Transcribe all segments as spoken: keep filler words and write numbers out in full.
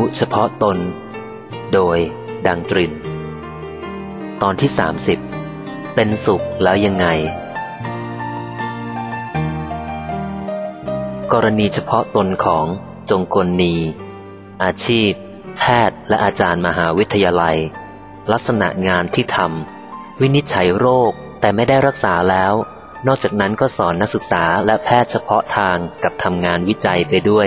เฉพาะตนโดยดังตรินตอนที่สามสิบเป็นสุขแล้วยังไงกรณีเฉพาะตนของจงกลนีอาชีพแพทย์และอาจารย์มหาวิทยาลัยลักษณะงานที่ทำวินิจฉัยโรคแต่ไม่ได้รักษาแล้วนอกจากนั้นก็สอนนักศึกษาและแพทย์เฉพาะทางกับทำงานวิจัยไปด้วย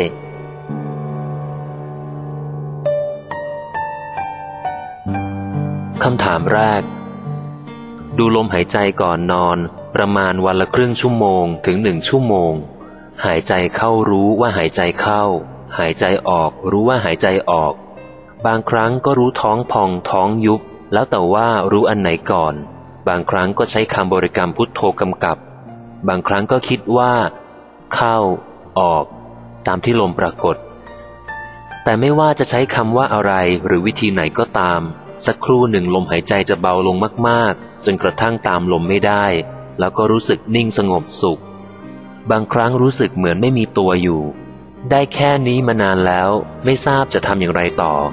คำถามแรกดูลมหายใจก่อนนอนประมาณวันละครึ่งชั่วโมงถึงหนึ่งชั่วโมงหายใจเข้ารู้ว่าหายใจเข้าหายใจออกรู้ว่าหายใจออกบางครั้งก็รู้ท้องพองท้องยุบแล้วแต่ว่ารู้อันไหนก่อนบางครั้งก็ใช้คำบริกรรมพุทโธกำกับบางครั้งก็คิดว่าเข้าออกตามที่ลมปรากฏแต่ไม่ว่าจะใช้คำว่าอะไรหรือวิธีไหนก็ตามสักครู่หนึ่งลมหายใจจะเบาลงมากๆจนกระทั่งตามลมไม่ได้แล้วก็รู้สึกนิ่งสงบสุขบางครั้งรู้สึกเหมือนไม่มีตัวอยู่ได้แค่นี้มานานแล้วไม่ทราบจะทำอย่างไรต่อ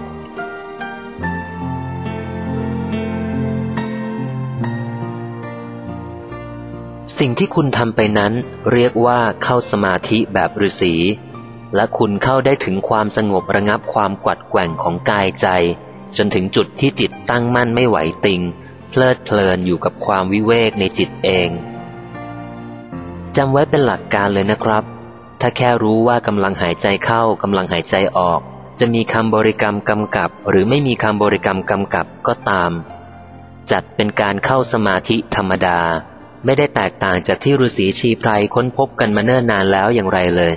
สิ่งที่คุณทำไปนั้นเรียกว่าเข้าสมาธิแบบฤาษีและคุณเข้าได้ถึงความสงบระงับความกวัดแกว่งของกายใจจนถึงจุดที่จิตตั้งมั่นไม่ไหวติงเพลิดเพลินอยู่กับความวิเวกในจิตเองจำไว้เป็นหลักการเลยนะครับถ้าแค่รู้ว่ากำลังหายใจเข้ากำลังหายใจออกจะมีคำบริกรรมกำกับหรือไม่มีคำบริกรรมกำกับก็ตามจัดเป็นการเข้าสมาธิธรรมดาไม่ได้แตกต่างจากที่ฤาษีชีไพรค้นพบกันมาเนิ่นนานแล้วอย่างไรเลย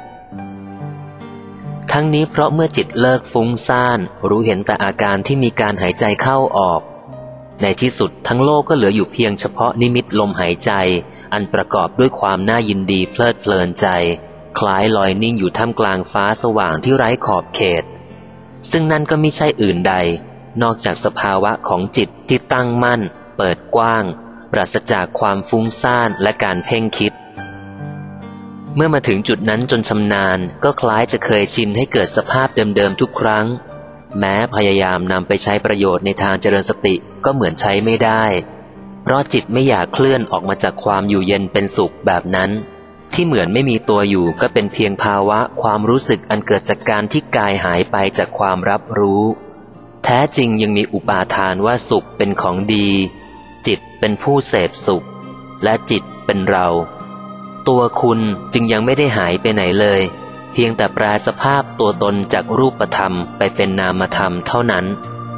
ทั้งนี้เพราะเมื่อจิตเลิกฟุ้งซ่านรู้เห็นแต่อาการที่มีการหายใจเข้าออกในที่สุดทั้งโลกก็เหลืออยู่เพียงเฉพาะนิมิตลมหายใจอันประกอบด้วยความน่ายินดีเพลิดเพลินใจคล้ายลอยนิ่งอยู่ท่ามกลางฟ้าสว่างที่ไร้ขอบเขตซึ่งนั่นก็มิใช่อื่นใดนอกจากสภาวะของจิตที่ตั้งมั่นเปิดกว้างปราศจากความฟุ้งซ่านและการเพ่งคิดเมื่อมาถึงจุดนั้นจนชำนาญก็คล้ายจะเคยชินให้เกิดสภาพเดิมๆทุกครั้งแม้พยายามนำไปใช้ประโยชน์ในทางเจริญสติก็เหมือนใช้ไม่ได้เพราะจิตไม่อยากเคลื่อนออกมาจากความอยู่เย็นเป็นสุขแบบนั้นที่เหมือนไม่มีตัวอยู่ก็เป็นเพียงภาวะความรู้สึกอันเกิดจากการที่กายหายไปจากความรับรู้แท้จริงยังมีอุปาทานว่าสุขเป็นของดีจิตเป็นผู้เสพสุขและจิตเป็นเราตัวคุณจึงยังไม่ได้หายไปไหนเลยเพียงแต่แปลสภาพตัวตนจากรูปธรรมไปเป็นนามธรรมเท่านั้น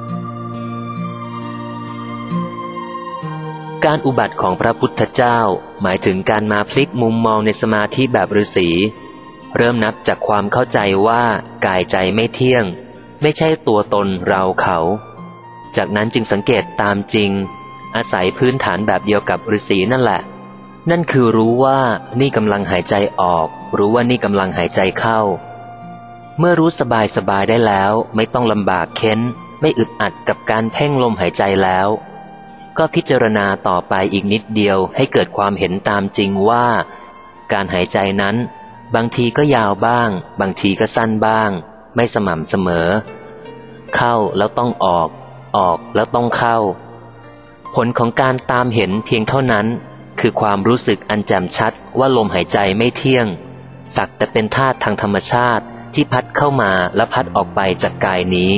การอุบัติของพระพุทธเจ้าหมายถึงการมาพลิกมุมมองในสมาธิแบบฤาษีเริ่มนับจากความเข้าใจว่ากายใจไม่เที่ยงไม่ใช่ตัวตนเราเขาจากนั้นจึงสังเกตตามจริงอาศัยพื้นฐานแบบเดียวกับฤาษีนั่นแหละนั่นคือรู้ว่านี่กำลังหายใจออกรู้ว่านี่กำลังหายใจเข้าเมื่อรู้สบายสบายได้แล้วไม่ต้องลำบากเค้นไม่อึดอัดกับการเพ่งลมหายใจแล้วก็พิจารณาต่อไปอีกนิดเดียวให้เกิดความเห็นตามจริงว่าการหายใจนั้นบางทีก็ยาวบ้างบางทีก็สั้นบ้างไม่สม่ำเสมอเข้าแล้วต้องออกออกแล้วต้องเข้าผลของการตามเห็นเพียงเท่านั้นคือความรู้สึกอันแจ่มชัดว่าลมหายใจไม่เที่ยงสักแต่เป็นธาตุทางธรรมชาติที่พัดเข้ามาและพัดออกไปจากกายนี้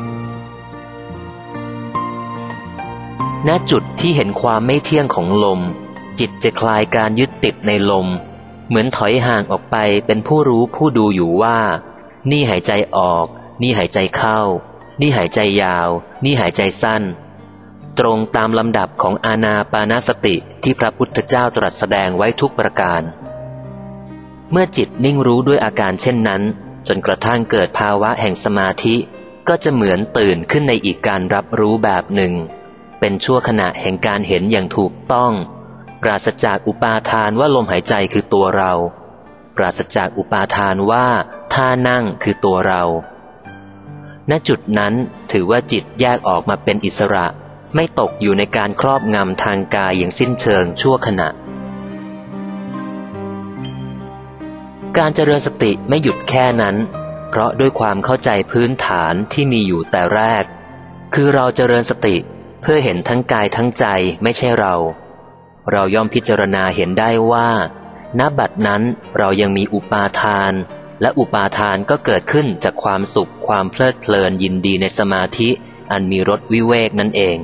ณจุดที่เห็นความไม่เที่ยงของลมจิตจะคลายการยึดติดในลมเหมือนถอยห่างออกไปเป็นผู้รู้ผู้ดูอยู่ว่านี่หายใจออกนี่หายใจเข้านี่หายใจยาวนี่หายใจสั้นตรงตามลำดับของอานาปานสติที่พระพุทธเจ้าตรัสแสดงไว้ทุกประการเมื่อจิตนิ่งรู้ด้วยอาการเช่นนั้นจนกระทั่งเกิดภาวะแห่งสมาธิก็จะเหมือนตื่นขึ้นในอีกการรับรู้แบบหนึ่งเป็นชั่วขณะแห่งการเห็นอย่างถูกต้องปราศจากอุปาทานว่าลมหายใจคือตัวเราปราศจากอุปาทานว่าท่านั่งคือตัวเราณจุดนั้นถือว่าจิตแยกออกมาเป็นอิสระไม่ตกอยู่ในการครอบงำทางกายอย่างสิ้นเชิงชั่วขณะการเจริญสติไม่หยุดแค่นั้นเพราะด้วยความเข้าใจพื้นฐานที่มีอยู่แต่แรกคือเราเจริญสติเพื่อเห็นทั้งกายทั้งใจไม่ใช่เราเราย่อมพิจารณาเห็นได้ว่าณบัดนั้นเรายังมีอุปาทานและอุปาทานก็เกิดขึ้นจากความสุขความเพลิดเพลินยินดีในสมาธิอันมีรสวิเวกนั่นเอง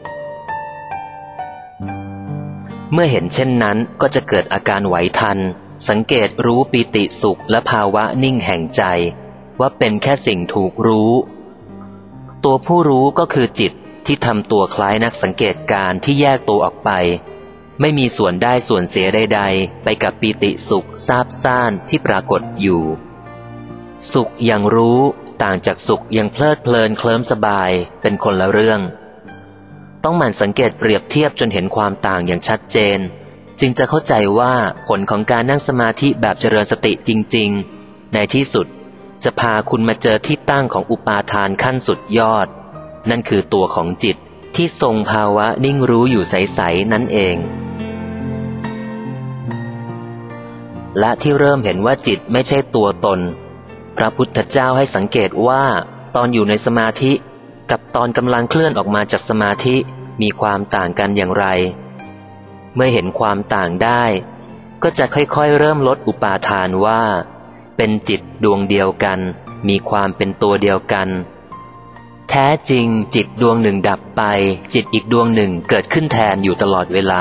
เมื่อเห็นเช่นนั้นก็จะเกิดอาการไหวทันสังเกตรู้ปิติสุขและภาวะนิ่งแห่งใจว่าเป็นแค่สิ่งถูกรู้ตัวผู้รู้ก็คือจิตที่ทำตัวคล้ายนักสังเกตการที่แยกตัวออกไปไม่มีส่วนได้ส่วนเสียใดๆไปกับปิติสุขซาบซ่านที่ปรากฏอยู่สุขอย่างรู้ต่างจากสุขอย่างเพลิดเพลินเคลิ้มสบายเป็นคนละเรื่องต้องหมั่นสังเกตเปรียบเทียบจนเห็นความต่างอย่างชัดเจนจึงจะเข้าใจว่าผลของการนั่งสมาธิแบบเจริญสติจริงๆในที่สุดจะพาคุณมาเจอที่ตั้งของอุปาทานขั้นสุดยอดนั่นคือตัวของจิตที่ทรงภาวะนิ่งรู้อยู่ใสๆนั่นเองและที่เริ่มเห็นว่าจิตไม่ใช่ตัวตนพระพุทธเจ้าให้สังเกตว่าตอนอยู่ในสมาธิกับตอนกำลังเคลื่อนออกมาจากสมาธิมีความต่างกันอย่างไรเมื่อเห็นความต่างได้ก็จะค่อยๆเริ่มลดอุปาทานว่าเป็นจิตดวงเดียวกันมีความเป็นตัวเดียวกันแท้จริงจิตดวงหนึ่งดับไปจิตอีกดวงหนึ่งเกิดขึ้นแทนอยู่ตลอดเวลา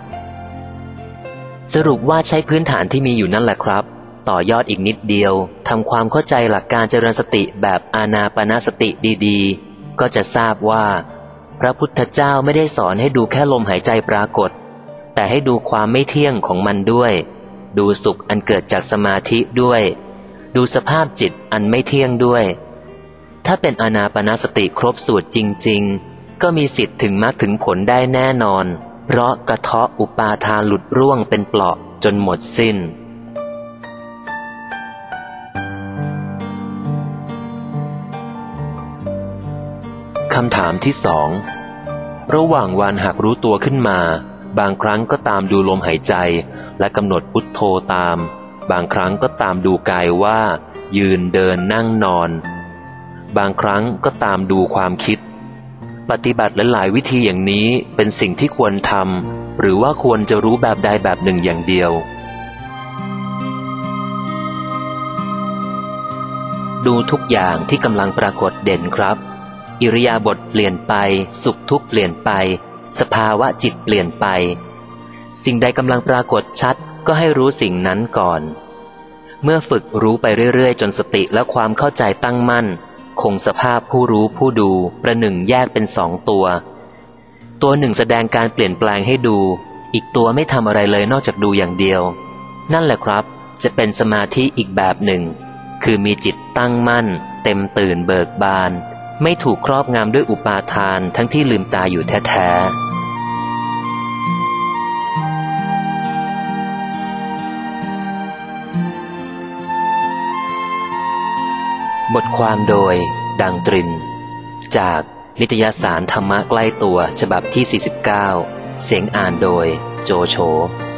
สรุปว่าใช้พื้นฐานที่มีอยู่นั่นแหละครับต่อยอดอีกนิดเดียวทำความเข้าใจหลักการเจริญสติแบบอานาปานสติดีๆก็จะทราบว่าพระพุทธเจ้าไม่ได้สอนให้ดูแค่ลมหายใจปรากฏแต่ให้ดูความไม่เที่ยงของมันด้วยดูสุขอันเกิดจากสมาธิด้วยดูสภาพจิตอันไม่เที่ยงด้วยถ้าเป็นอานาปานสติครบสูตรจริงๆก็มีสิทธิ์ถึงมรรคถึงผลได้แน่นอนเพราะกระเทาะอุปาทานหลุดร่วงเป็นเปลาะจนหมดสิ้นคำถามที่สองระหว่างวันหากรู้ตัวขึ้นมาบางครั้งก็ตามดูลมหายใจและกำหนดพุทโธตามบางครั้งก็ตามดูกายว่ายืนเดินนั่งนอนบางครั้งก็ตามดูความคิดปฏิบัติหลายๆวิธีอย่างนี้เป็นสิ่งที่ควรทำหรือว่าควรจะรู้แบบใดแบบหนึ่งอย่างเดียวดูทุกอย่างที่กำลังปรากฏเด่นครับอิริยาบถเปลี่ยนไปสุขทุกข์เปลี่ยนไปสภาวะจิตเปลี่ยนไปสิ่งใดกำลังปรากฏชัดก็ให้รู้สิ่งนั้นก่อนเมื่อฝึกรู้ไปเรื่อยๆจนสติและความเข้าใจตั้งมั่นคงสภาพผู้รู้ผู้ดูประหนึ่งแยกเป็นสองตัวตัวหนึ่งแสดงการเปลี่ยนแปลงให้ดูอีกตัวไม่ทำอะไรเลยนอกจากดูอย่างเดียวนั่นแหละครับจะเป็นสมาธิอีกแบบหนึ่งคือมีจิตตั้งมั่นเต็มตื่นเบิกบานไม่ถูกครอบงำด้วยอุปาทานทั้งที่ลืมตาอยู่แท้ๆบทความโดยดังตรินจากนิตยสารธรรมะใกล้ตัวฉบับที่สี่สิบเก้าเสียงอ่านโดยโจโฉ